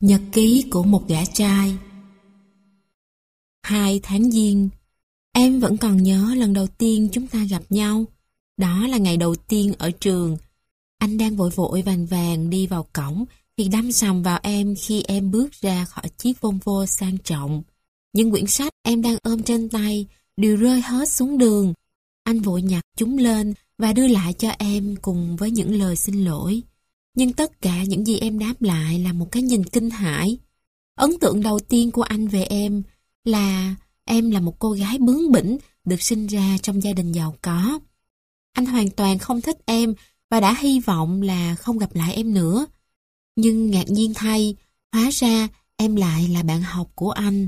Nhật ký của một gã trai. 2 tháng Giêng. Em vẫn còn nhớ lần đầu tiên chúng ta gặp nhau. Đó là ngày đầu tiên ở trường. Anh đang vội vội vàng vàng đi vào cổng thì đâm sầm vào em khi em bước ra khỏi chiếc Volvo sang trọng. Những quyển sách em đang ôm trên tay đều rơi hết xuống đường. Anh vội nhặt chúng lên và đưa lại cho em cùng với những lời xin lỗi. Nhưng tất cả những gì em đáp lại là một cái nhìn kinh hãi. Ấn tượng đầu tiên của anh về em là một cô gái bướng bỉnh được sinh ra trong gia đình giàu có. Anh hoàn toàn không thích em và đã hy vọng là không gặp lại em nữa. Nhưng ngạc nhiên thay, hóa ra em lại là bạn học của anh.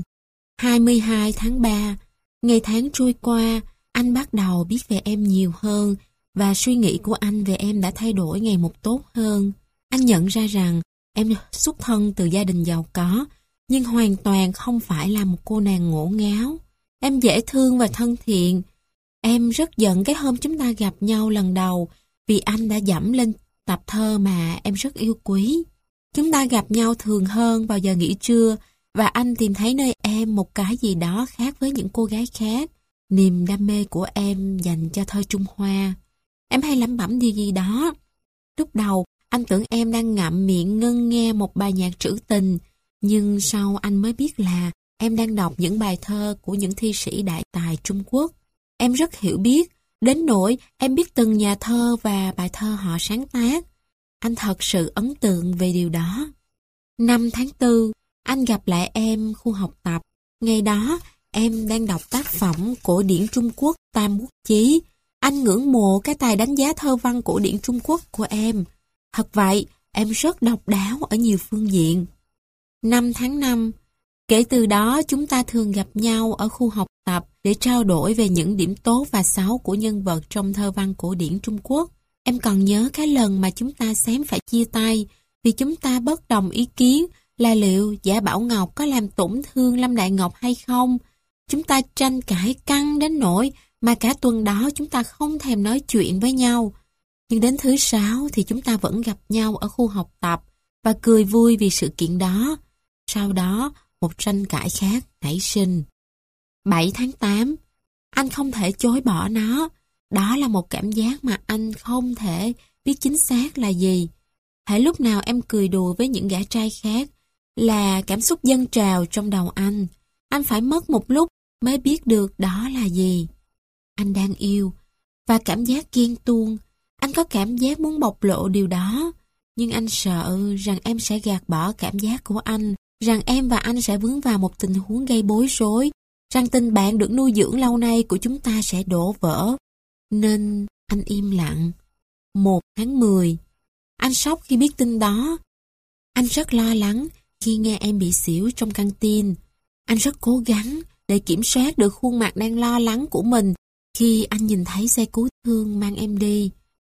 22 tháng 3, ngày tháng trôi qua, anh bắt đầu biết về em nhiều hơn và suy nghĩ của anh về em đã thay đổi ngày một tốt hơn. Anh nhận ra rằng em xuất thân từ gia đình giàu có, nhưng hoàn toàn không phải là một cô nàng ngổ ngáo. Em dễ thương và thân thiện. Em rất giận cái hôm chúng ta gặp nhau lần đầu vì anh đã dẫm lên tập thơ mà em rất yêu quý. Chúng ta gặp nhau thường hơn vào giờ nghỉ trưa và anh tìm thấy nơi em một cái gì đó khác với những cô gái khác. Niềm đam mê của em dành cho thơ Trung Hoa. Em hay lẩm bẩm điều gì đó. Lúc đầu, anh tưởng em đang ngậm miệng ngân nghe một bài nhạc trữ tình, nhưng sau anh mới biết là em đang đọc những bài thơ của những thi sĩ đại tài Trung Quốc. Em rất hiểu biết, đến nỗi em biết từng nhà thơ và bài thơ họ sáng tác. Anh thật sự ấn tượng về điều đó. 5 tháng 4, anh gặp lại em khu học tập. Ngày đó, em đang đọc tác phẩm cổ điển Trung Quốc Tam Quốc Chí. Anh ngưỡng mộ cái tài đánh giá thơ văn cổ điển Trung Quốc của em. Thật vậy, em rất độc đáo ở nhiều phương diện. 5 tháng 5, kể từ đó chúng ta thường gặp nhau ở khu học tập để trao đổi về những điểm tốt và xấu của nhân vật trong thơ văn cổ điển Trung Quốc. Em còn nhớ cái lần mà chúng ta xém phải chia tay vì chúng ta bất đồng ý kiến là liệu Giả Bảo Ngọc có làm tổn thương Lâm Đại Ngọc hay không. Chúng ta tranh cãi căng đến nỗi mà cả tuần đó chúng ta không thèm nói chuyện với nhau. Nhưng đến thứ 6 thì chúng ta vẫn gặp nhau ở khu học tập và cười vui vì sự kiện đó. Sau đó, một tranh cãi khác nảy sinh. 7 tháng 8, anh không thể chối bỏ nó. Đó là một cảm giác mà anh không thể biết chính xác là gì. Hễ lúc nào em cười đùa với những gã trai khác là cảm xúc dâng trào trong đầu anh. Anh phải mất một lúc mới biết được đó là gì. Anh đang yêu và cảm giác ghen tuông. Anh có cảm giác muốn bộc lộ điều đó, nhưng anh sợ rằng em sẽ gạt bỏ cảm giác của anh, rằng em và anh sẽ vướng vào một tình huống gây bối rối, rằng tình bạn được nuôi dưỡng lâu nay của chúng ta sẽ đổ vỡ. Nên anh im lặng. 1 tháng 10, anh sốc khi biết tin đó. Anh rất lo lắng khi nghe em bị xỉu trong căng tin. Anh rất cố gắng để kiểm soát được khuôn mặt đang lo lắng của mình khi anh nhìn thấy xe cứu thương mang em đi.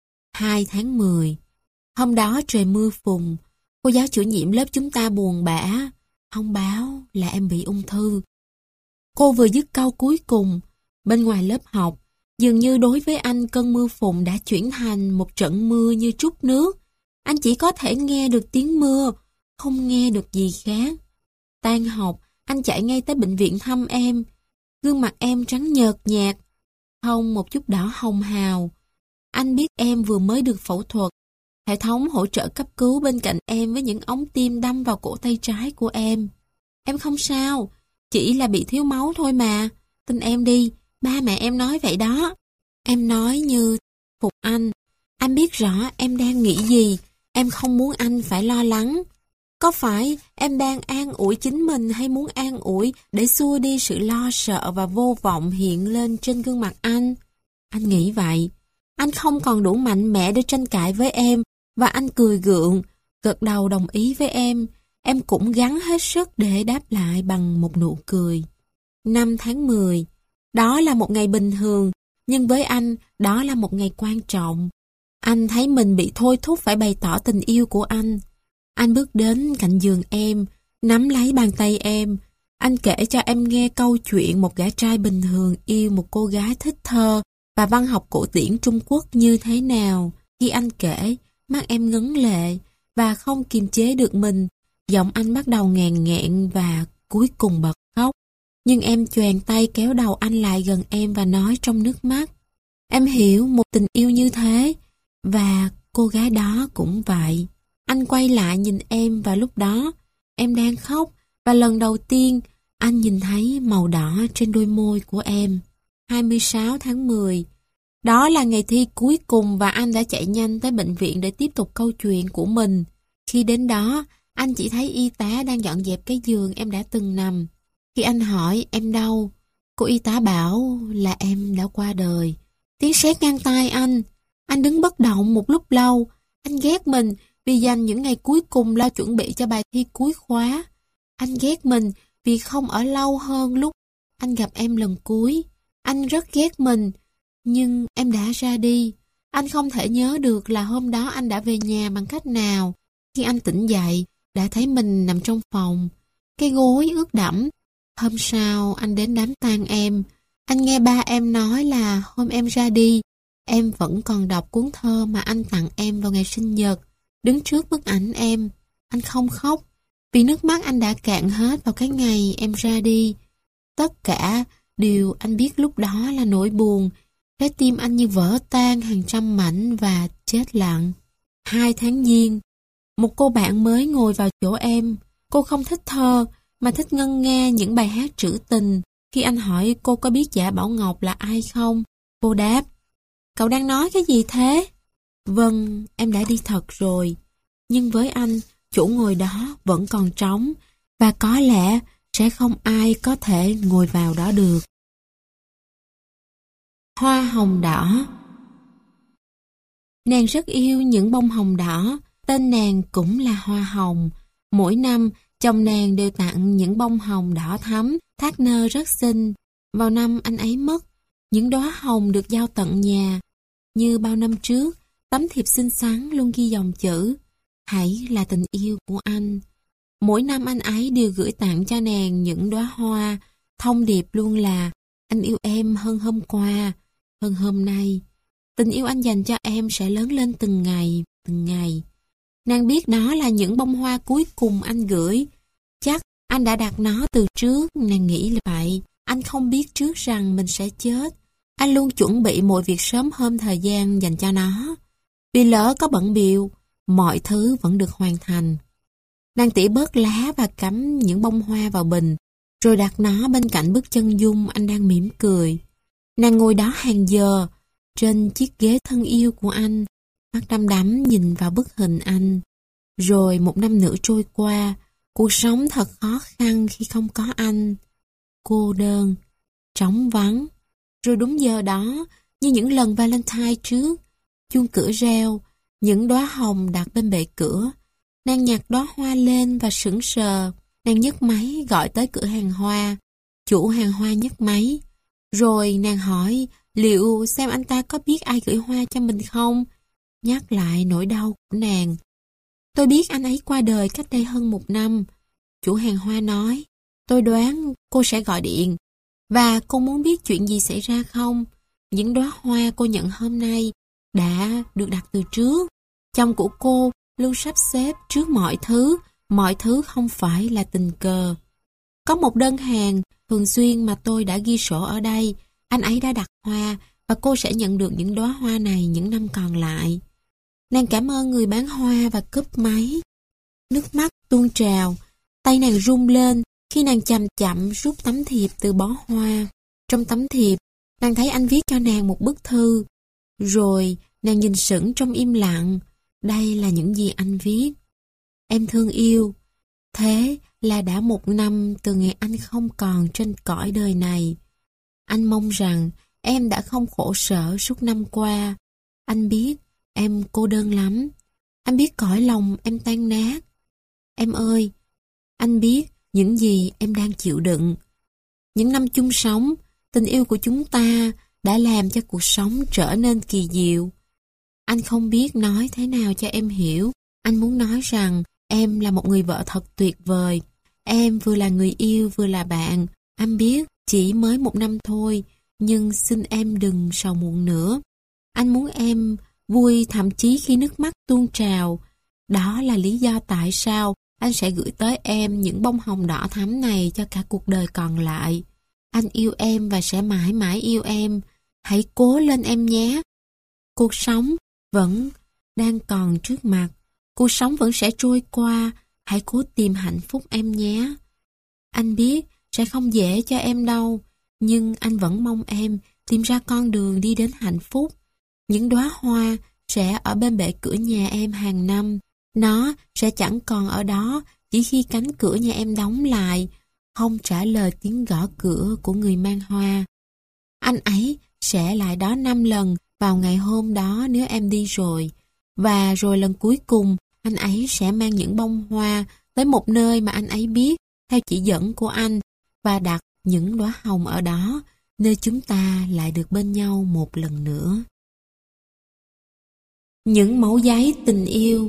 2 tháng 10, hôm đó trời mưa phùn, cô giáo chủ nhiệm lớp chúng ta buồn bã, thông báo là em bị ung thư. Cô vừa dứt câu cuối cùng, bên ngoài lớp học, dường như đối với anh cơn mưa phùn đã chuyển thành một trận mưa như trút nước. Anh chỉ có thể nghe được tiếng mưa, không nghe được gì khác. Tan học, anh chạy ngay tới bệnh viện thăm em. Gương mặt em trắng nhợt nhạt, không một chút đỏ hồng hào. Anh biết em vừa mới được phẫu thuật. Hệ thống hỗ trợ cấp cứu bên cạnh em với những ống tiêm đâm vào cổ tay trái của em. Em không sao, chỉ là bị thiếu máu thôi mà. Tin em đi, ba mẹ em nói vậy đó. Em nói như phục anh. Anh biết rõ em đang nghĩ gì. Em không muốn anh phải lo lắng. Có phải em đang an ủi chính mình hay muốn an ủi để xua đi sự lo sợ và vô vọng hiện lên trên gương mặt anh? Anh nghĩ vậy. Anh không còn đủ mạnh mẽ để tranh cãi với em và anh cười gượng, gật đầu đồng ý với em. Em cũng gắng hết sức để đáp lại bằng một nụ cười. 5 tháng 10, đó là một ngày bình thường, nhưng với anh, đó là một ngày quan trọng. Anh thấy mình bị thôi thúc phải bày tỏ tình yêu của anh. Anh bước đến cạnh giường em, nắm lấy bàn tay em. Anh kể cho em nghe câu chuyện một gã trai bình thường yêu một cô gái thích thơ và văn học cổ điển Trung Quốc như thế nào. Khi anh kể, mắt em ngấn lệ và không kiềm chế được mình. Giọng anh bắt đầu ngàn nghẹn và cuối cùng bật khóc. Nhưng em choàng tay kéo đầu anh lại gần em và nói trong nước mắt. Em hiểu một tình yêu như thế, và cô gái đó cũng vậy. Anh quay lại nhìn em và lúc đó em đang khóc, và lần đầu tiên anh nhìn thấy màu đỏ trên đôi môi của em. 26 tháng 10. Đó là ngày thi cuối cùng và anh đã chạy nhanh tới bệnh viện để tiếp tục câu chuyện của mình. Khi đến đó, anh chỉ thấy y tá đang dọn dẹp cái giường em đã từng nằm. Khi anh hỏi em đâu, cô y tá bảo là em đã qua đời. Tiếng sét ngang tai anh. Anh đứng bất động một lúc lâu. Anh ghét mình vì dành những ngày cuối cùng lo chuẩn bị cho bài thi cuối khóa. Anh ghét mình vì không ở lâu hơn lúc anh gặp em lần cuối. Anh rất ghét mình, nhưng em đã ra đi. Anh không thể nhớ được là hôm đó anh đã về nhà bằng cách nào. Khi anh tỉnh dậy, đã thấy mình nằm trong phòng. Cái gối ướt đẫm. Hôm sau, anh đến đám tang em. Anh nghe ba em nói là hôm em ra đi, em vẫn còn đọc cuốn thơ mà anh tặng em vào ngày sinh nhật. Đứng trước bức ảnh em, anh không khóc, vì nước mắt anh đã cạn hết vào cái ngày em ra đi. Tất cả điều anh biết lúc đó là nỗi buồn. Trái tim anh như vỡ tan hàng trăm mảnh và chết lặng. 2 tháng Giêng, một cô bạn mới ngồi vào chỗ em. Cô không thích thơ, mà thích ngân nga những bài hát trữ tình. Khi anh hỏi cô có biết Dạ Bảo Ngọc là ai không, cô đáp, cậu đang nói cái gì thế? Vâng, em đã đi thật rồi. Nhưng với anh, chỗ ngồi đó vẫn còn trống, và có lẽ sẽ không ai có thể ngồi vào đó được. Hoa hồng đỏ. Nàng rất yêu những bông hồng đỏ, tên nàng cũng là Hoa Hồng. Mỗi năm, chồng nàng đều tặng những bông hồng đỏ thắm, thác nơ rất xinh. Vào năm anh ấy mất, những đóa hồng được giao tận nhà. Như bao năm trước, tấm thiệp xinh xắn luôn ghi dòng chữ hãy là tình yêu của anh. Mỗi năm anh ấy đều gửi tặng cho nàng những đóa hoa, thông điệp luôn là anh yêu em hơn hôm qua, hơn hôm nay. Tình yêu anh dành cho em sẽ lớn lên từng ngày, từng ngày. Nàng biết nó là những bông hoa cuối cùng anh gửi. Chắc anh đã đặt nó từ trước, nàng nghĩ là vậy. Anh không biết trước rằng mình sẽ chết. Anh luôn chuẩn bị mọi việc sớm hơn thời gian dành cho nó. Vì lỡ có bận bịu, mọi thứ vẫn được hoàn thành. Nàng tỉa bớt lá và cắm những bông hoa vào bình, rồi đặt nó bên cạnh bức chân dung anh đang mỉm cười. Nàng ngồi đó hàng giờ, trên chiếc ghế thân yêu của anh, mắt đăm đắm nhìn vào bức hình anh. Rồi một năm nữa trôi qua, cuộc sống thật khó khăn khi không có anh. Cô đơn, trống vắng. Rồi đúng giờ đó, như những lần Valentine trước, chuông cửa reo, những đóa hồng đặt bên bệ cửa. Nàng nhặt đóa hoa lên và sững sờ. Nàng nhấc máy gọi tới cửa hàng hoa. Chủ hàng hoa nhấc máy. Rồi nàng hỏi liệu xem anh ta có biết ai gửi hoa cho mình không? Nhắc lại nỗi đau của nàng. Tôi biết anh ấy qua đời cách đây hơn 1 năm. Chủ hàng hoa nói, tôi đoán cô sẽ gọi điện. Và cô muốn biết chuyện gì xảy ra không? Những đóa hoa cô nhận hôm nay đã được đặt từ trước. Chồng của cô luôn sắp xếp trước mọi thứ không phải là tình cờ. Có một đơn hàng thường xuyên mà tôi đã ghi sổ ở đây. Anh ấy đã đặt hoa và cô sẽ nhận được những đóa hoa này những năm còn lại. Nàng cảm ơn người bán hoa và cúp máy. Nước mắt tuôn trào, tay nàng run lên khi nàng chậm chậm rút tấm thiệp từ bó hoa. Trong tấm thiệp, nàng thấy anh viết cho nàng một bức thư. Rồi nàng nhìn sững trong im lặng. Đây là những gì anh viết. Em thương yêu. Thế là đã 1 năm từ ngày anh không còn trên cõi đời này. Anh mong rằng em đã không khổ sở suốt năm qua. Anh biết em cô đơn lắm. Anh biết cõi lòng em tan nát. Em ơi, anh biết những gì em đang chịu đựng. Những năm chung sống, tình yêu của chúng ta đã làm cho cuộc sống trở nên kỳ diệu. Anh không biết nói thế nào cho em hiểu. Anh muốn nói rằng em là một người vợ thật tuyệt vời. Em vừa là người yêu vừa là bạn. Anh biết chỉ mới 1 năm thôi, nhưng xin em đừng sầu muộn nữa. Anh muốn em vui thậm chí khi nước mắt tuôn trào. Đó là lý do tại sao anh sẽ gửi tới em những bông hồng đỏ thắm này cho cả cuộc đời còn lại. Anh yêu em và sẽ mãi mãi yêu em. Hãy cố lên em nhé. Cuộc sống vẫn đang còn trước mặt. Cuộc sống vẫn sẽ trôi qua. Hãy cố tìm hạnh phúc em nhé. Anh biết sẽ không dễ cho em đâu, nhưng anh vẫn mong em tìm ra con đường đi đến hạnh phúc. Những đóa hoa sẽ ở bên bệ cửa nhà em hàng năm. Nó sẽ chẳng còn ở đó chỉ khi cánh cửa nhà em đóng lại, không trả lời tiếng gõ cửa của người mang hoa. Anh ấy sẽ lại đó 5 lần vào ngày hôm đó nếu em đi rồi. Và rồi lần cuối cùng, anh ấy sẽ mang những bông hoa tới một nơi mà anh ấy biết theo chỉ dẫn của anh và đặt những đóa hồng ở đó, nơi chúng ta lại được bên nhau một lần nữa. Những mẩu giấy tình yêu.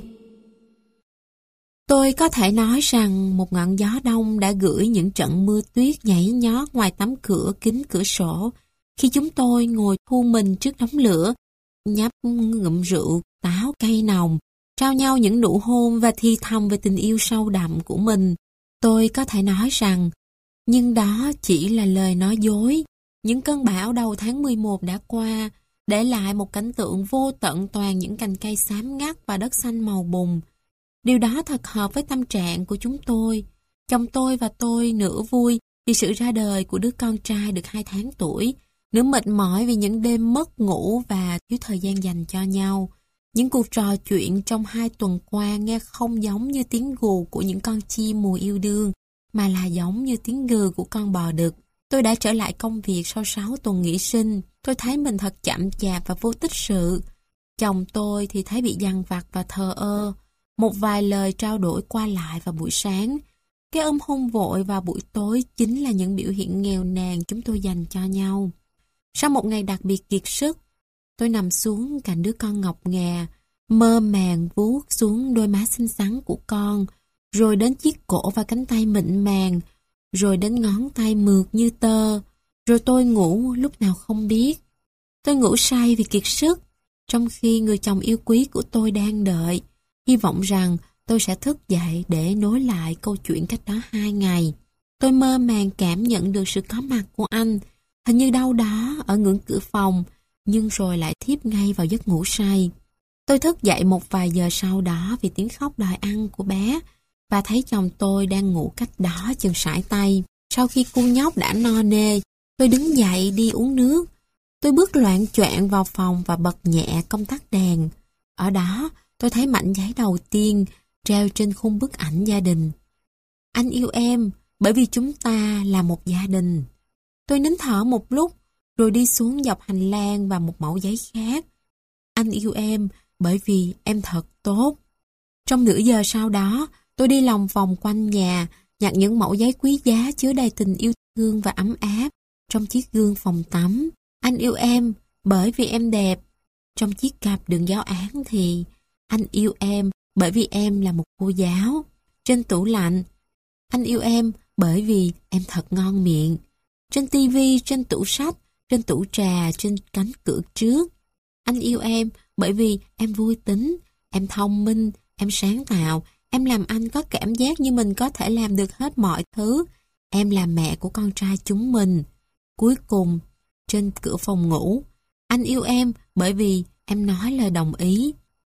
Tôi có thể nói rằng một ngọn gió đông đã gửi những trận mưa tuyết nhảy nhót ngoài tấm cửa kính cửa sổ khi chúng tôi ngồi thu mình trước đống lửa, nhấp ngụm rượu, táo cay nồng, trao nhau những nụ hôn và thì thầm về tình yêu sâu đậm của mình. Tôi có thể nói rằng, nhưng đó chỉ là lời nói dối. Những cơn bão đầu tháng 11 đã qua, để lại một cảnh tượng vô tận toàn những cành cây xám ngắt và đất xanh màu bùn. Điều đó thật hợp với tâm trạng của chúng tôi. Chồng tôi và tôi nửa vui vì sự ra đời của đứa con trai được 2 tháng tuổi, nửa mệt mỏi vì những đêm mất ngủ và thiếu thời gian dành cho nhau. Những cuộc trò chuyện trong 2 tuần qua nghe không giống như tiếng gù của những con chim mùa yêu đương, mà là giống như tiếng gừ của con bò đực. Tôi đã trở lại công việc sau 6 tuần nghỉ sinh. Tôi thấy mình thật chậm chạp và vô tích sự. Chồng tôi thì thấy bị dằn vặt và thờ ơ. Một vài lời trao đổi qua lại vào buổi sáng. Cái ôm hôn vội vào buổi tối chính là những biểu hiện nghèo nàn chúng tôi dành cho nhau. Sau một ngày đặc biệt kiệt sức, tôi nằm xuống cạnh đứa con ngọc ngà, mơ màng vuốt xuống đôi má xinh xắn của con, rồi đến chiếc cổ và cánh tay mịn màng, rồi đến ngón tay mượt như tơ, rồi tôi ngủ lúc nào không biết. Tôi ngủ say vì kiệt sức, trong khi người chồng yêu quý của tôi đang đợi, hy vọng rằng tôi sẽ thức dậy để nối lại câu chuyện cách đó 2 ngày. Tôi mơ màng cảm nhận được sự có mặt của anh, hình như đâu đó ở ngưỡng cửa phòng, nhưng rồi lại thiếp ngay vào giấc ngủ say. Tôi thức dậy một vài giờ sau đó vì tiếng khóc đòi ăn của bé, và thấy chồng tôi đang ngủ cách đó chừng sải tay. Sau khi cu nhóc đã no nê, tôi đứng dậy đi uống nước. Tôi bước loạng choạng vào phòng và bật nhẹ công tắc đèn. Ở đó, tôi thấy mảnh giấy đầu tiên treo trên khung bức ảnh gia đình. Anh yêu em bởi vì chúng ta là một gia đình. Tôi nín thở một lúc, rồi đi xuống dọc hành lang và một mẩu giấy khác. Anh yêu em bởi vì em thật tốt. Trong nửa giờ sau đó, tôi đi lòng vòng quanh nhà, nhặt những mẩu giấy quý giá chứa đầy tình yêu thương và ấm áp trong chiếc gương phòng tắm. Anh yêu em bởi vì em đẹp. Trong chiếc cặp đường giáo án thì anh yêu em bởi vì em là một cô giáo. Trên tủ lạnh, anh yêu em bởi vì em thật ngon miệng. Trên tivi, trên tủ sách, trên tủ trà, trên cánh cửa trước. Anh yêu em bởi vì em vui tính, em thông minh, em sáng tạo, em làm anh có cảm giác như mình có thể làm được hết mọi thứ. Em là mẹ của con trai chúng mình. Cuối cùng, trên cửa phòng ngủ, anh yêu em bởi vì em nói lời đồng ý.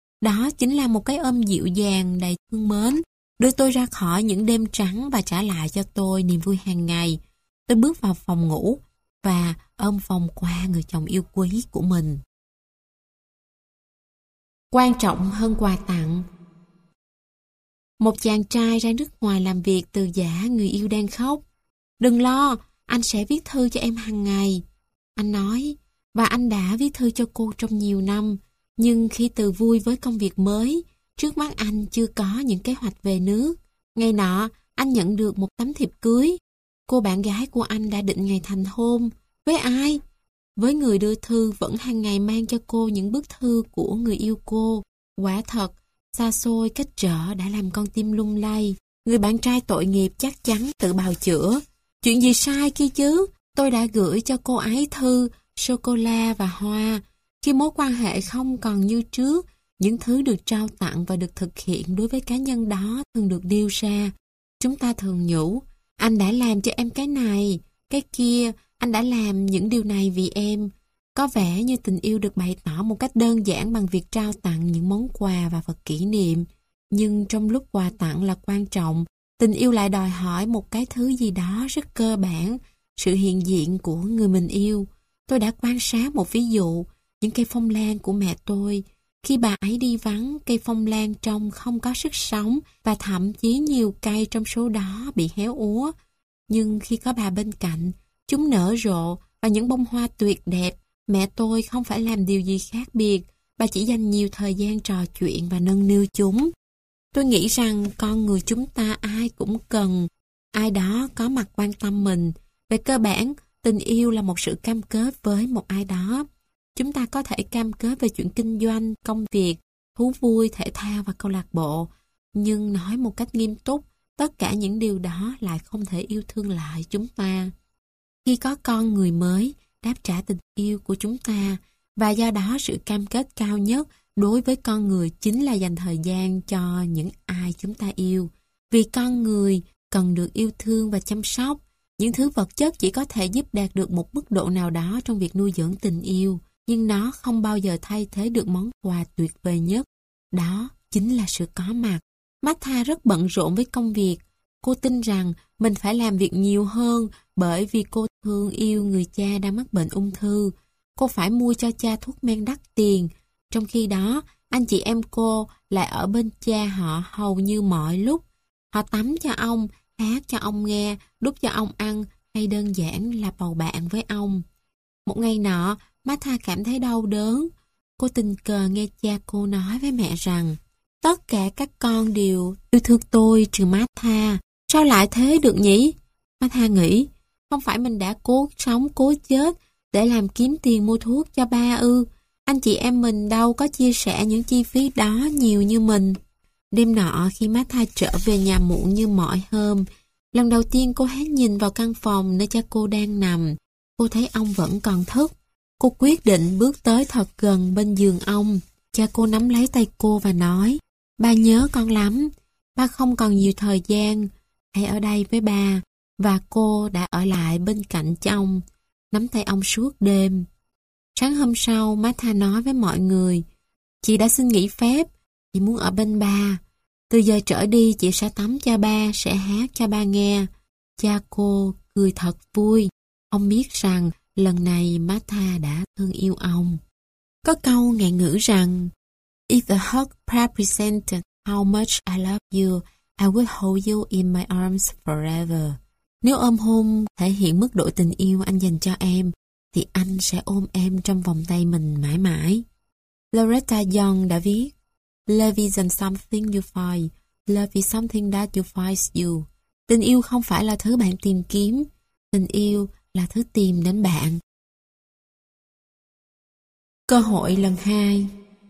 Đó chính là một cái ôm dịu dàng đầy thương mến, đưa tôi ra khỏi những đêm trắng và trả lại cho tôi niềm vui hàng ngày. Tôi bước vào phòng ngủ và ôm vòng qua người chồng yêu quý của mình. Quan trọng hơn quà tặng. Một chàng trai ra nước ngoài làm việc từ giã người yêu đang khóc. Đừng lo, anh sẽ viết thư cho em hàng ngày. Anh nói, và anh đã viết thư cho cô trong nhiều năm. Nhưng khi từ vui với công việc mới, trước mắt anh chưa có những kế hoạch về nước. Ngày nọ, anh nhận được một tấm thiệp cưới. Cô bạn gái của anh đã định ngày thành hôn. Với ai? Với người đưa thư vẫn hàng ngày mang cho cô những bức thư của người yêu cô. Quả thật, xa xôi cách trở đã làm con tim lung lay. Người bạn trai tội nghiệp chắc chắn tự bào chữa. Chuyện gì sai kia chứ? Tôi đã gửi cho cô ấy thư, sô-cô-la và hoa. Khi mối quan hệ không còn như trước, Những thứ được trao tặng và được thực hiện đối với cá nhân đó thường được điêu ra. Chúng ta thường nhủ, anh đã làm cho em cái này, cái kia, anh đã làm những điều này vì em. Có vẻ như tình yêu được bày tỏ một cách đơn giản bằng việc trao tặng những món quà và vật kỷ niệm. Nhưng trong lúc quà tặng là quan trọng, tình yêu lại đòi hỏi một cái thứ gì đó rất cơ bản, sự hiện diện của người mình yêu. Tôi đã quan sát một ví dụ, những cây phong lan của mẹ tôi. Khi bà ấy đi vắng, cây phong lan trông không có sức sống và thậm chí nhiều cây trong số đó bị héo úa. Nhưng khi có bà bên cạnh, chúng nở rộ và những bông hoa tuyệt đẹp. Mẹ tôi không phải làm điều gì khác biệt, bà chỉ dành nhiều thời gian trò chuyện và nâng niu chúng. Tôi nghĩ rằng con người chúng ta ai cũng cần ai đó có mặt quan tâm mình. Về cơ bản, tình yêu là một sự cam kết với một ai đó. Chúng ta có thể cam kết về chuyện kinh doanh, công việc, thú vui, thể thao và câu lạc bộ. Nhưng nói một cách nghiêm túc, tất cả những điều đó lại không thể yêu thương lại chúng ta. Khi có con người mới, đáp trả tình yêu của chúng ta, và do đó sự cam kết cao nhất đối với con người chính là dành thời gian cho những ai chúng ta yêu. Vì con người cần được yêu thương và chăm sóc, những thứ vật chất chỉ có thể giúp đạt được một mức độ nào đó trong việc nuôi dưỡng tình yêu, nhưng nó không bao giờ thay thế được món quà tuyệt vời nhất. Đó chính là sự có mặt. Martha rất bận rộn với công việc. Cô tin rằng mình phải làm việc nhiều hơn bởi vì cô thương yêu người cha đang mắc bệnh ung thư. Cô phải mua cho cha thuốc men đắt tiền. Trong khi đó, anh chị em cô lại ở bên cha họ hầu như mọi lúc. Họ tắm cho ông, hát cho ông nghe, đút cho ông ăn hay đơn giản là bầu bạn với ông. Một ngày nọ, Martha cảm thấy đau đớn. Cô tình cờ nghe cha cô nói với mẹ rằng tất cả các con đều yêu thương tôi trừ Martha. Sao lại thế được nhỉ? Martha nghĩ, không phải mình đã cố sống cố chết để làm kiếm tiền mua thuốc cho ba ư? Anh chị em mình đâu có chia sẻ những chi phí đó nhiều như mình. Đêm nọ khi Martha trở về nhà muộn như mọi hôm, lần đầu tiên cô hét nhìn vào căn phòng nơi cha cô đang nằm. Cô thấy ông vẫn còn thức. Cô quyết định bước tới thật gần bên giường ông. Cha cô nắm lấy tay cô và nói, ba nhớ con lắm. Ba không còn nhiều thời gian. Hãy ở đây với ba. Và cô đã ở lại bên cạnh ông, nắm tay ông suốt đêm. Sáng hôm sau, Martha nói với mọi người, chị đã xin nghỉ phép, chị muốn ở bên ba. Từ giờ trở đi chị sẽ tắm cho ba, sẽ hát cho ba nghe. Cha cô cười thật vui. Ông biết rằng lần này Martha đã thương yêu ông. Có câu ngạn ngữ rằng, if a hug represented how much I love you, I will hold you in my arms forever. Nếu ôm hôn thể hiện mức độ tình yêu anh dành cho em, thì anh sẽ ôm em trong vòng tay mình mãi mãi. Loretta Young đã viết, Love isn't something you find, love is something that you find you. Tình yêu không phải là thứ bạn tìm kiếm, tình yêu là thứ tìm đến bạn. Cơ hội lần 2.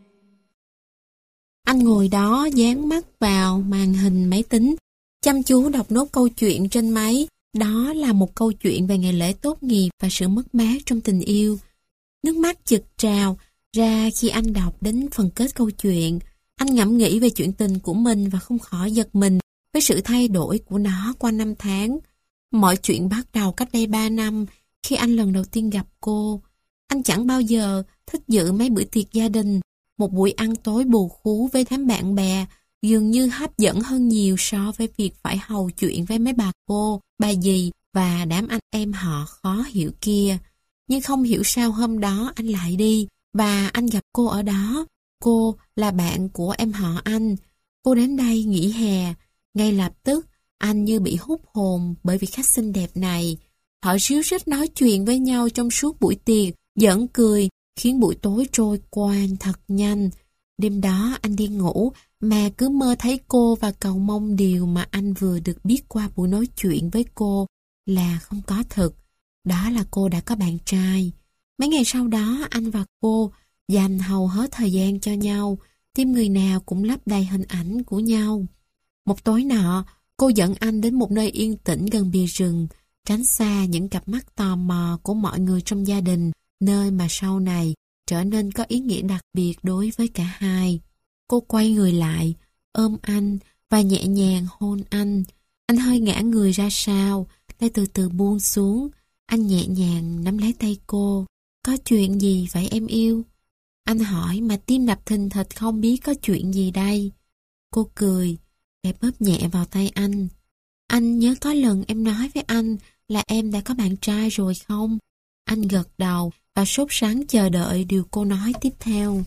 Anh ngồi đó dán mắt vào màn hình máy tính, chăm chú đọc nốt câu chuyện trên máy. Đó là một câu chuyện về ngày lễ tốt nghiệp và sự mất mát trong tình yêu. Nước mắt chực trào ra khi anh đọc đến phần kết câu chuyện. Anh ngẫm nghĩ về chuyện tình của mình và không khỏi giật mình với sự thay đổi của nó qua năm tháng. Mọi chuyện bắt đầu cách đây 3 năm khi anh lần đầu tiên gặp cô. Anh chẳng bao giờ thích dự mấy bữa tiệc gia đình. Một buổi ăn tối bù khú với đám bạn bè dường như hấp dẫn hơn nhiều so với việc phải hầu chuyện với mấy bà cô, bà dì và đám anh em họ khó hiểu kia. Nhưng không hiểu sao hôm đó anh lại đi và anh gặp cô ở đó. Cô là bạn của em họ anh. Cô đến đây nghỉ hè. Ngay lập tức anh như bị hút hồn bởi vị khách xinh đẹp này. Họ ríu rít nói chuyện với nhau trong suốt buổi tiệc, giỡn cười, khiến buổi tối trôi qua thật nhanh. Đêm đó anh đi ngủ mà cứ mơ thấy cô và cầu mong điều mà anh vừa được biết qua buổi nói chuyện với cô là không có thực. Đó là cô đã có bạn trai. Mấy ngày sau đó anh và cô dành hầu hết thời gian cho nhau, tim người nào cũng lấp đầy hình ảnh của nhau. Một tối nọ, cô dẫn anh đến một nơi yên tĩnh gần bìa rừng, tránh xa những cặp mắt tò mò của mọi người trong gia đình, nơi mà sau này trở nên có ý nghĩa đặc biệt đối với cả hai. Cô quay người lại, ôm anh và nhẹ nhàng hôn anh. Anh hơi ngã người ra sau, tay từ từ buông xuống. Anh nhẹ nhàng nắm lấy tay cô. Có chuyện gì vậy em yêu? Anh hỏi mà tim đập thình thịch không biết có chuyện gì đây. Cô cười, khẽ bóp nhẹ vào tay anh. Anh nhớ có lần em nói với anh là em đã có bạn trai rồi không? Anh gật đầu và sốt sắng chờ đợi điều cô nói tiếp theo.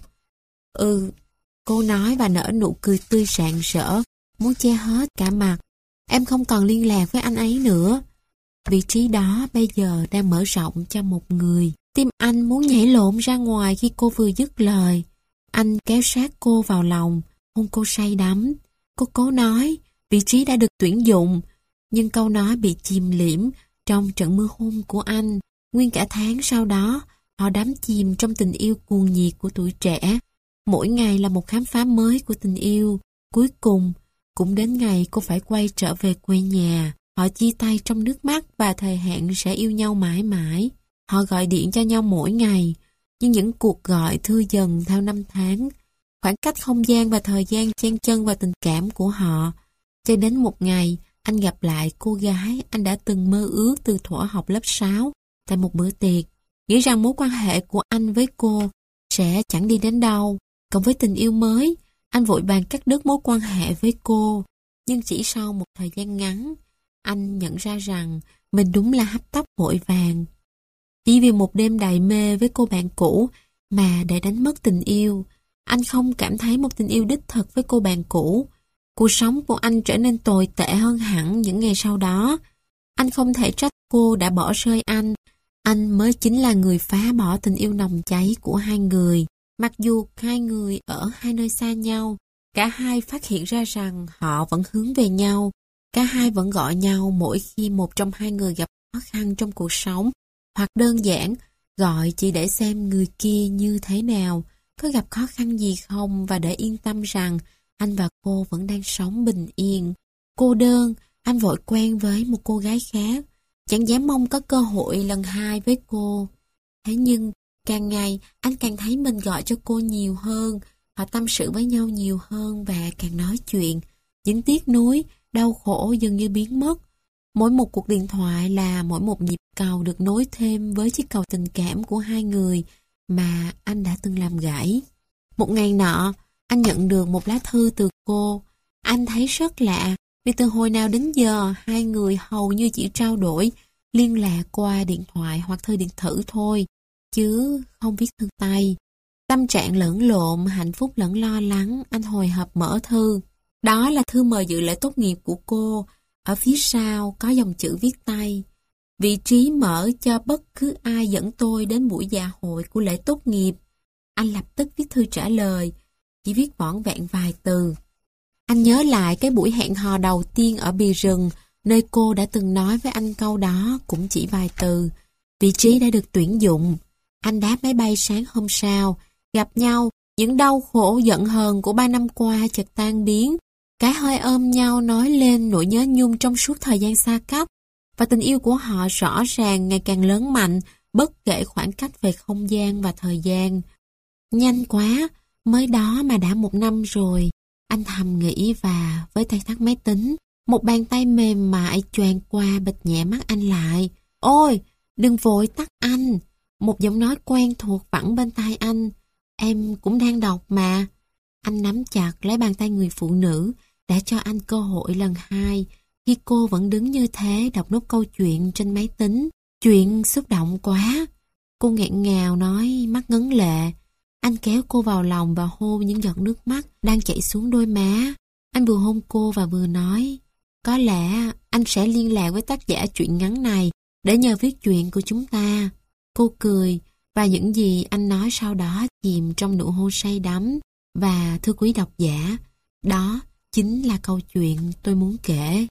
Ừ, cô nói và nở nụ cười tươi rạng rỡ, muốn che hết cả mặt. Em không còn liên lạc với anh ấy nữa. Vị trí đó bây giờ đang mở rộng cho một người. Tim anh muốn nhảy lộn ra ngoài khi cô vừa dứt lời. Anh kéo sát cô vào lòng, hôn cô say đắm. Cô cố nói, vị trí đã được tuyển dụng, nhưng câu nói bị chìm liễm trong trận mưa hôn của anh. Nguyên cả tháng sau đó, họ đắm chìm trong tình yêu cuồng nhiệt của tuổi trẻ. Mỗi ngày là một khám phá mới của tình yêu. Cuối cùng, cũng đến ngày cô phải quay trở về quê nhà. Họ chia tay trong nước mắt và thời hạn sẽ yêu nhau mãi mãi. Họ gọi điện cho nhau mỗi ngày, nhưng những cuộc gọi thưa dần theo năm tháng. Khoảng cách không gian và thời gian chen chân vào tình cảm của họ. Cho đến một ngày, anh gặp lại cô gái anh đã từng mơ ước từ thuở học lớp 6 tại một bữa tiệc. Nghĩ rằng mối quan hệ của anh với cô sẽ chẳng đi đến đâu. Cộng với tình yêu mới, anh vội vàng cắt đứt mối quan hệ với cô. Nhưng chỉ sau một thời gian ngắn, anh nhận ra rằng mình đúng là hấp tấp vội vàng. Chỉ vì một đêm đầy mê với cô bạn cũ mà để đánh mất tình yêu. Anh không cảm thấy một tình yêu đích thực với cô bạn cũ. Cuộc sống của anh trở nên tồi tệ hơn hẳn những ngày sau đó. Anh không thể trách cô đã bỏ rơi anh. Anh mới chính là người phá bỏ tình yêu nồng cháy của hai người. Mặc dù hai người ở hai nơi xa nhau, cả hai phát hiện ra rằng họ vẫn hướng về nhau. Cả hai vẫn gọi nhau mỗi khi một trong hai người gặp khó khăn trong cuộc sống, hoặc đơn giản gọi chỉ để xem người kia như thế nào, có gặp khó khăn gì không và để yên tâm rằng anh và cô vẫn đang sống bình yên. Cô đơn, anh vội quen với một cô gái khác, chẳng dám mong có cơ hội lần hai với cô. Thế nhưng, càng ngày anh càng thấy mình gọi cho cô nhiều hơn, họ tâm sự với nhau nhiều hơn và càng nói chuyện. Những tiếc nuối, đau khổ dường như biến mất. Mỗi một cuộc điện thoại là mỗi một nhịp cầu được nối thêm với chiếc cầu tình cảm của hai người mà anh đã từng làm gãy. Một ngày nọ, anh nhận được một lá thư từ cô. Anh thấy rất lạ, vì từ hồi nào đến giờ hai người hầu như chỉ trao đổi, liên lạc qua điện thoại hoặc thư điện tử thôi, chứ không viết thư tay. Tâm trạng lẫn lộn, hạnh phúc lẫn lo lắng, anh hồi hộp mở thư. Đó là thư mời dự lễ tốt nghiệp của cô. Ở phía sau có dòng chữ viết tay. Vị trí mở cho bất cứ ai dẫn tôi đến buổi dạ hội của lễ tốt nghiệp. Anh lập tức viết thư trả lời, chỉ viết vỏn vẹn vài từ. Anh nhớ lại cái buổi hẹn hò đầu tiên ở bìa rừng, nơi cô đã từng nói với anh câu đó cũng chỉ vài từ. Vị trí đã được tuyển dụng. Anh đáp máy bay sáng hôm sau. Gặp nhau, những đau khổ giận hờn của 3 năm qua chợt tan biến. Cả hai ôm nhau nói lên nỗi nhớ nhung trong suốt thời gian xa cách. Và tình yêu của họ rõ ràng ngày càng lớn mạnh, bất kể khoảng cách về không gian và thời gian. Nhanh quá, mới đó mà đã 1 năm rồi. Anh thầm nghĩ và với tay tắt máy tính, một bàn tay mềm mại choàng qua bịt nhẹ mắt anh lại. Ôi, đừng vội tắt anh. Một giọng nói quen thuộc vẳng bên tai anh. Em cũng đang đọc mà. Anh nắm chặt lấy bàn tay người phụ nữ đã cho anh cơ hội lần hai khi cô vẫn đứng như thế đọc nốt câu chuyện trên máy tính. Chuyện xúc động quá. Cô nghẹn ngào nói, mắt ngấn lệ. Anh kéo cô vào lòng và hôn những giọt nước mắt đang chảy xuống đôi má. Anh vừa hôn cô và vừa nói, có lẽ anh sẽ liên lạc với tác giả truyện ngắn này để nhờ viết chuyện của chúng ta. Cô cười và những gì anh nói sau đó chìm trong nụ hôn say đắm. Và thưa quý độc giả, đó chính là câu chuyện tôi muốn kể.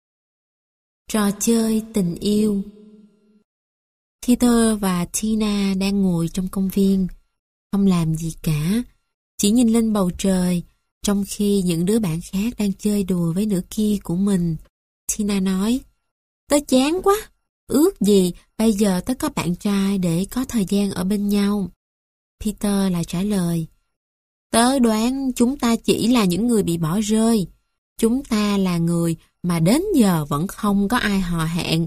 Trò chơi tình yêu. Peter và Tina đang ngồi trong công viên, không làm gì cả, chỉ nhìn lên bầu trời, trong khi những đứa bạn khác đang chơi đùa với nửa kia của mình. Tina nói, tớ chán quá, ước gì bây giờ tớ có bạn trai để có thời gian ở bên nhau. Peter lại trả lời, Tớ đoán chúng ta chỉ là những người bị bỏ rơi. Chúng ta là người mà đến giờ vẫn không có ai hò hẹn.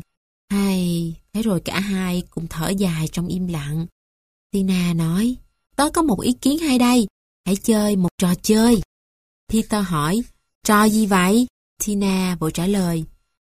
Hay, thế rồi cả hai cùng thở dài trong im lặng. Tina nói, tớ có một ý kiến hay đây, hãy chơi một trò chơi. Peter hỏi, trò gì vậy? Tina vội trả lời,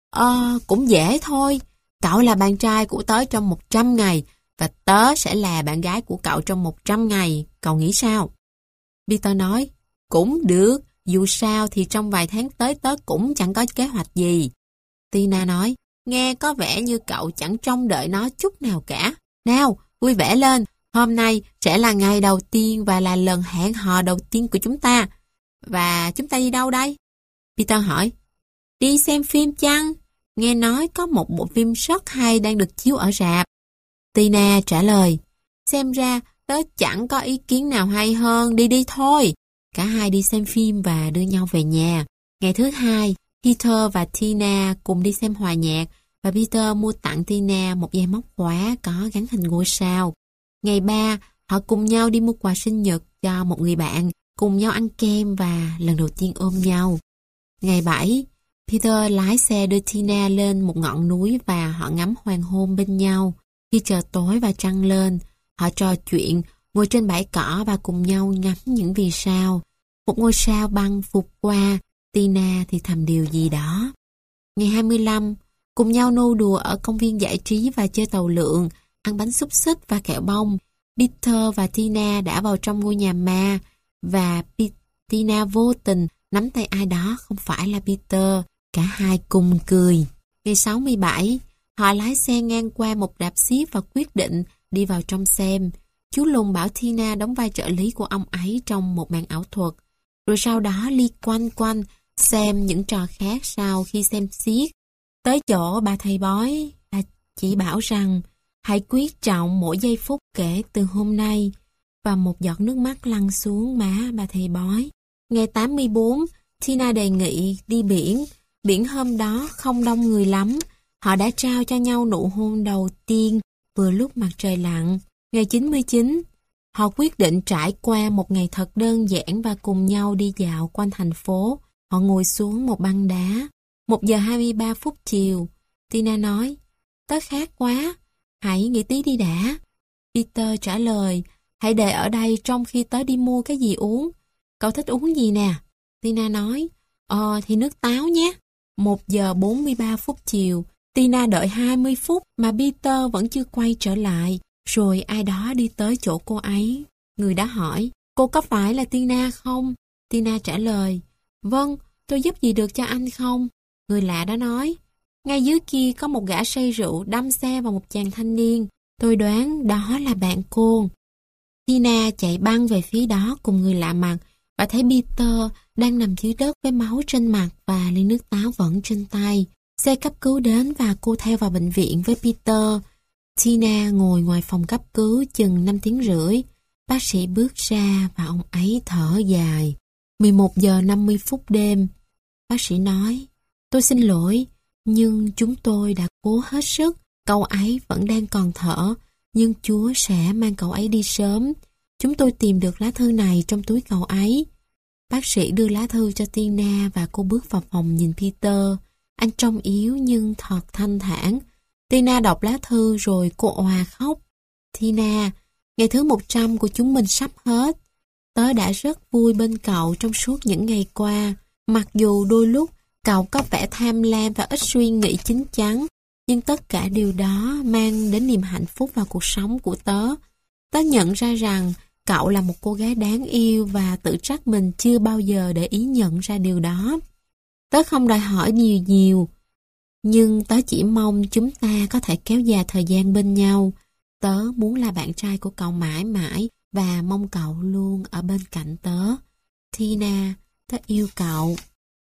cũng dễ thôi, cậu là bạn trai của tớ trong 100 ngày, và tớ sẽ là bạn gái của cậu trong 100 ngày, cậu nghĩ sao? Peter nói, cũng được, dù sao thì trong vài tháng tới tớ cũng chẳng có kế hoạch gì. Tina nói, nghe có vẻ như cậu chẳng trông đợi nó chút nào cả. Nào, vui vẻ lên, hôm nay sẽ là ngày đầu tiên và là lần hẹn hò đầu tiên của chúng ta. Và chúng ta đi đâu đây? Peter hỏi, đi xem phim chăng? Nghe nói có một bộ phim rất hay đang được chiếu ở rạp. Tina trả lời, xem ra tớ chẳng có ý kiến nào hay hơn, đi đi thôi. Cả hai đi xem phim và đưa nhau về nhà. Ngày thứ hai, Peter và Tina cùng đi xem hòa nhạc và Peter mua tặng Tina một dây móc khóa có gắn hình ngôi sao. Ngày 3, họ cùng nhau đi mua quà sinh nhật cho một người bạn, cùng nhau ăn kem và lần đầu tiên ôm nhau. Ngày 7, Peter lái xe đưa Tina lên một ngọn núi và họ ngắm hoàng hôn bên nhau. Khi trời tối và trăng lên, họ trò chuyện, ngồi trên bãi cỏ và cùng nhau ngắm những vì sao. Một ngôi sao băng vụt qua, Tina thì thầm điều gì đó. Ngày 25, cùng nhau nô đùa ở công viên giải trí và chơi tàu lượn, ăn bánh xúc xích và kẹo bông. Peter và Tina đã vào trong ngôi nhà ma và Tina vô tình nắm tay ai đó không phải là Peter. Cả hai cùng cười. Ngày 67, họ lái xe ngang qua một rạp xiếc và quyết định đi vào trong xem. Chú Lùn bảo Tina đóng vai trợ lý của ông ấy trong một màn ảo thuật. Rồi sau đó đi quanh quanh xem những trò khác sau khi xem xiếc. Tới chỗ bà thầy bói, bà chỉ bảo rằng hãy quý trọng mỗi giây phút kể từ hôm nay. Và một giọt nước mắt lăn xuống má bà thầy bói. Ngày 84, Tina đề nghị đi biển. Biển hôm đó không đông người lắm. Họ đã trao cho nhau nụ hôn đầu tiên vừa lúc mặt trời lặn. Ngày 99, họ quyết định trải qua một ngày thật đơn giản và cùng nhau đi dạo quanh thành phố. Họ ngồi xuống một băng đá. 1 giờ 23 phút chiều. Tina nói, tớ khát quá, hãy nghỉ tí đi đã. Peter trả lời, hãy để ở đây trong khi tớ đi mua cái gì uống. Cậu thích uống gì nè? Tina nói, thì nước táo nhé. 1 giờ 43 phút chiều. Tina đợi 20 phút mà Peter vẫn chưa quay trở lại. Rồi ai đó đi tới chỗ cô ấy. Người đó hỏi, cô có phải là Tina không? Tina trả lời, vâng, tôi giúp gì được cho anh không? Người lạ đó nói, ngay dưới kia có một gã say rượu đâm xe vào một chàng thanh niên. Tôi đoán đó là bạn cô. Tina chạy băng về phía đó cùng người lạ mặt và thấy Peter đang nằm dưới đất với máu trên mặt và ly nước táo vẫn trên tay. Xe cấp cứu đến và cô theo vào bệnh viện với Peter. Tina ngồi ngoài phòng cấp cứu chừng 5 tiếng rưỡi. Bác sĩ bước ra và ông ấy thở dài. 11 giờ 50 phút đêm. Bác sĩ nói, tôi xin lỗi, nhưng chúng tôi đã cố hết sức. Cậu ấy vẫn đang còn thở, nhưng Chúa sẽ mang cậu ấy đi sớm. Chúng tôi tìm được lá thư này trong túi cậu ấy. Bác sĩ đưa lá thư cho Tina và cô bước vào phòng nhìn Peter. Anh trông yếu nhưng thật thanh thản. Tina đọc lá thư rồi cô òa khóc. Tina, ngày thứ 100 của chúng mình sắp hết. Tớ đã rất vui bên cậu trong suốt những ngày qua. Mặc dù đôi lúc cậu có vẻ tham lam và ít suy nghĩ chín chắn, nhưng tất cả điều đó mang đến niềm hạnh phúc vào cuộc sống của tớ. Tớ nhận ra rằng cậu là một cô gái đáng yêu và tự trách mình chưa bao giờ để ý nhận ra điều đó. Tớ không đòi hỏi nhiều, nhưng tớ chỉ mong chúng ta có thể kéo dài thời gian bên nhau. Tớ muốn là bạn trai của cậu mãi mãi và mong cậu luôn ở bên cạnh tớ. Tina, tớ yêu cậu.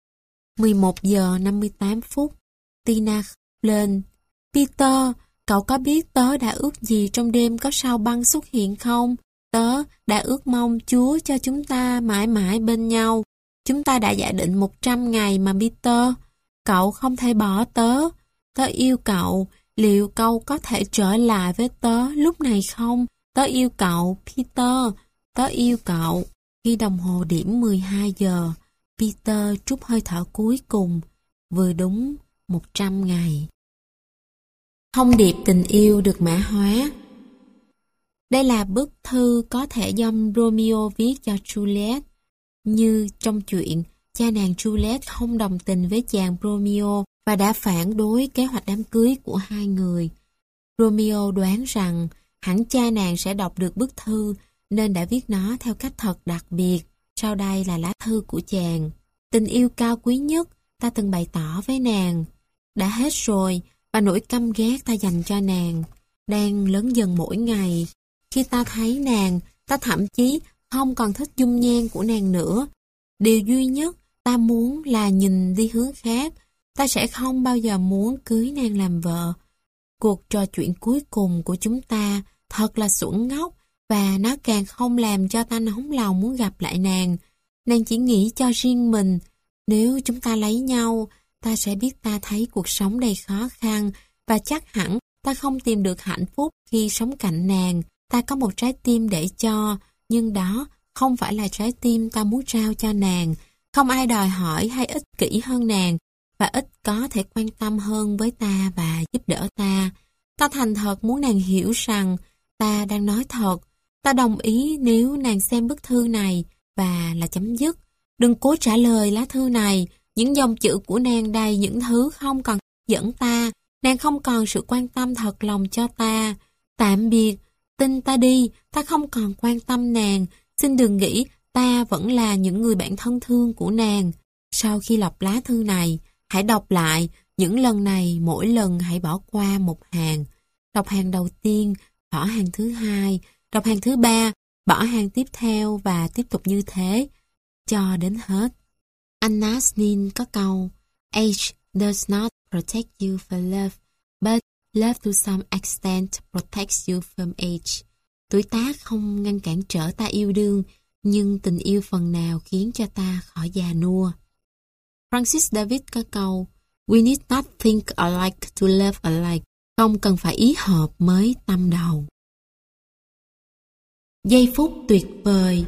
11 giờ 58 phút. Tina khóc lên. Peter, cậu có biết tớ đã ước gì trong đêm có sao băng xuất hiện không? Tớ đã ước mong Chúa cho chúng ta mãi mãi bên nhau. Chúng ta đã giả định 100 ngày mà Peter. Cậu không thể bỏ tớ. Tớ yêu cậu. Liệu cậu có thể trở lại với tớ lúc này không? Tớ yêu cậu, Peter. Tớ yêu cậu. Khi đồng hồ điểm 12 giờ, Peter trút hơi thở cuối cùng, vừa đúng 100 ngày. Thông điệp tình yêu được mã hóa. Đây là bức thư có thể do Romeo viết cho Juliet. Như trong chuyện, cha nàng Juliet không đồng tình với chàng Romeo và đã phản đối kế hoạch đám cưới của hai người. Romeo đoán rằng hẳn cha nàng sẽ đọc được bức thư nên đã viết nó theo cách thật đặc biệt. Sau đây là lá thư của chàng. Tình yêu cao quý nhất ta từng bày tỏ với nàng đã hết rồi, và nỗi căm ghét ta dành cho nàng đang lớn dần mỗi ngày. Khi ta thấy nàng, ta thậm chí không còn thích dung nhan của nàng nữa. Điều duy nhất ta muốn là nhìn đi hướng khác. Ta sẽ không bao giờ muốn cưới nàng làm vợ. Cuộc trò chuyện cuối cùng của chúng ta thật là xuẩn ngốc, và nó càng không làm cho ta nóng lòng muốn gặp lại nàng. Nàng chỉ nghĩ cho riêng mình. Nếu chúng ta lấy nhau, ta sẽ biết ta thấy cuộc sống đầy khó khăn, và chắc hẳn ta không tìm được hạnh phúc khi sống cạnh nàng. Ta có một trái tim để cho, nhưng đó không phải là trái tim ta muốn trao cho nàng. Không ai đòi hỏi hay ích kỷ hơn nàng, và ít có thể quan tâm hơn với ta và giúp đỡ ta. Ta thành thật muốn nàng hiểu rằng ta đang nói thật. Ta đồng ý nếu nàng xem bức thư này và là chấm dứt. Đừng cố trả lời lá thư này. Những dòng chữ của nàng đầy những thứ không còn hấp dẫn ta. Nàng không còn sự quan tâm thật lòng cho ta. Tạm biệt, tin ta đi, ta không còn quan tâm nàng. Xin đừng nghĩ ta vẫn là những người bạn thân thương của nàng. Sau khi đọc lá thư này, hãy đọc lại. Những lần này, mỗi lần hãy bỏ qua một hàng. Đọc hàng đầu tiên, bỏ hàng thứ hai, đọc hàng thứ ba, bỏ hàng tiếp theo và tiếp tục như thế, cho đến hết. Anna Nin có câu, Age does not protect you from love, but love to some extent protects you from age. Tuổi tác không ngăn cản trở ta yêu đương, nhưng tình yêu phần nào khiến cho ta khỏi già nua. Francis David có câu, We need not think alike to love alike. Không cần phải ý hợp mới tâm đầu. Giây phút tuyệt vời.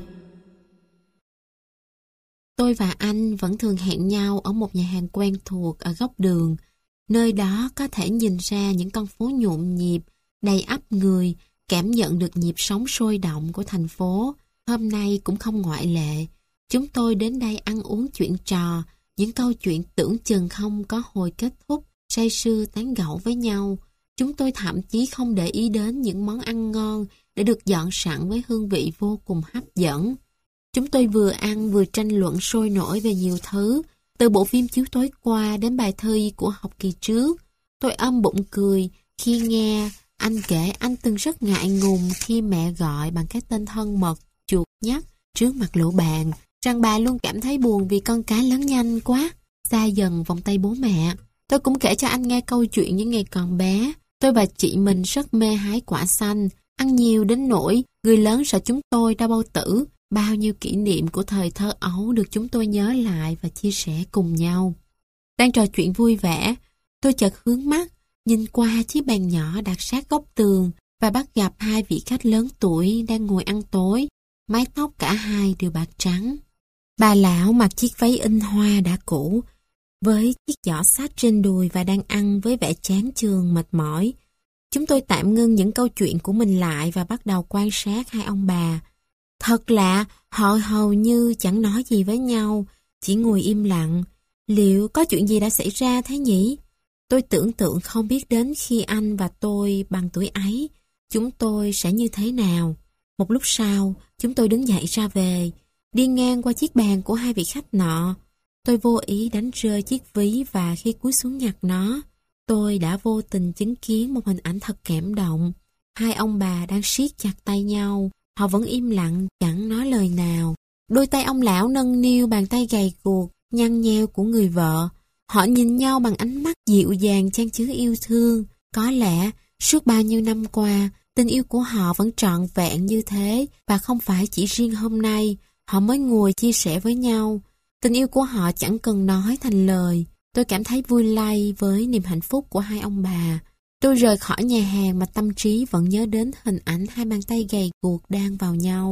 Tôi và anh vẫn thường hẹn nhau ở một nhà hàng quen thuộc ở góc đường. Nơi đó có thể nhìn ra những con phố nhộn nhịp, đầy ắp người, cảm nhận được nhịp sống sôi động của thành phố. Hôm nay cũng không ngoại lệ. Chúng tôi đến đây ăn uống chuyện trò, những câu chuyện tưởng chừng không có hồi kết thúc, say sưa tán gẫu với nhau. Chúng tôi thậm chí không để ý đến những món ăn ngon để được dọn sẵn với hương vị vô cùng hấp dẫn. Chúng tôi vừa ăn vừa tranh luận sôi nổi về nhiều thứ, từ bộ phim chiếu tối qua đến bài thi của học kỳ trước. Tôi ôm bụng cười khi nghe anh kể anh từng rất ngại ngùng khi mẹ gọi bằng cái tên thân mật, chuột nhắt trước mặt lũ bạn, rằng bà luôn cảm thấy buồn vì con cái lớn nhanh quá, xa dần vòng tay bố mẹ. Tôi cũng kể cho anh nghe câu chuyện những ngày còn bé. Tôi và chị mình rất mê hái quả xanh, ăn nhiều đến nỗi người lớn sợ chúng tôi đau bao tử. Bao nhiêu kỷ niệm của thời thơ ấu được chúng tôi nhớ lại và chia sẻ cùng nhau. Đang trò chuyện vui vẻ, tôi chợt hướng mắt, nhìn qua chiếc bàn nhỏ đặt sát góc tường và bắt gặp hai vị khách lớn tuổi đang ngồi ăn tối. Mái tóc cả hai đều bạc trắng. Bà lão mặc chiếc váy in hoa đã cũ, với chiếc giỏ sách trên đùi và đang ăn với vẻ chán chường mệt mỏi. Chúng tôi tạm ngưng những câu chuyện của mình lại và bắt đầu quan sát hai ông bà. Thật lạ, họ hầu như chẳng nói gì với nhau, chỉ ngồi im lặng. Liệu có chuyện gì đã xảy ra thế nhỉ? Tôi tưởng tượng không biết đến khi anh và tôi bằng tuổi ấy, chúng tôi sẽ như thế nào. Một lúc sau, chúng tôi đứng dậy ra về, đi ngang qua chiếc bàn của hai vị khách nọ. Tôi vô ý đánh rơi chiếc ví và khi cúi xuống nhặt nó, tôi đã vô tình chứng kiến một hình ảnh thật cảm động. Hai ông bà đang siết chặt tay nhau, họ vẫn im lặng, chẳng nói lời nào. Đôi tay ông lão nâng niu bàn tay gầy guộc, nhăn nheo của người vợ. Họ nhìn nhau bằng ánh mắt dịu dàng chan chứa yêu thương. Có lẽ, suốt bao nhiêu năm qua, tình yêu của họ vẫn trọn vẹn như thế, và không phải chỉ riêng hôm nay, họ mới ngồi chia sẻ với nhau. Tình yêu của họ chẳng cần nói thành lời. Tôi cảm thấy vui lây với niềm hạnh phúc của hai ông bà. Tôi rời khỏi nhà hàng mà tâm trí vẫn nhớ đến hình ảnh hai bàn tay gầy guộc đang vào nhau.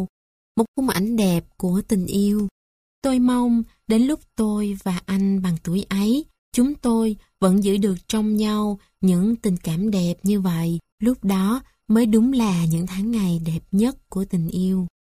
một khung ảnh đẹp của tình yêu. Tôi mong đến lúc tôi và anh bằng tuổi ấy, chúng tôi vẫn giữ được trong nhau những tình cảm đẹp như vậy. Lúc đó mới đúng là những tháng ngày đẹp nhất của tình yêu.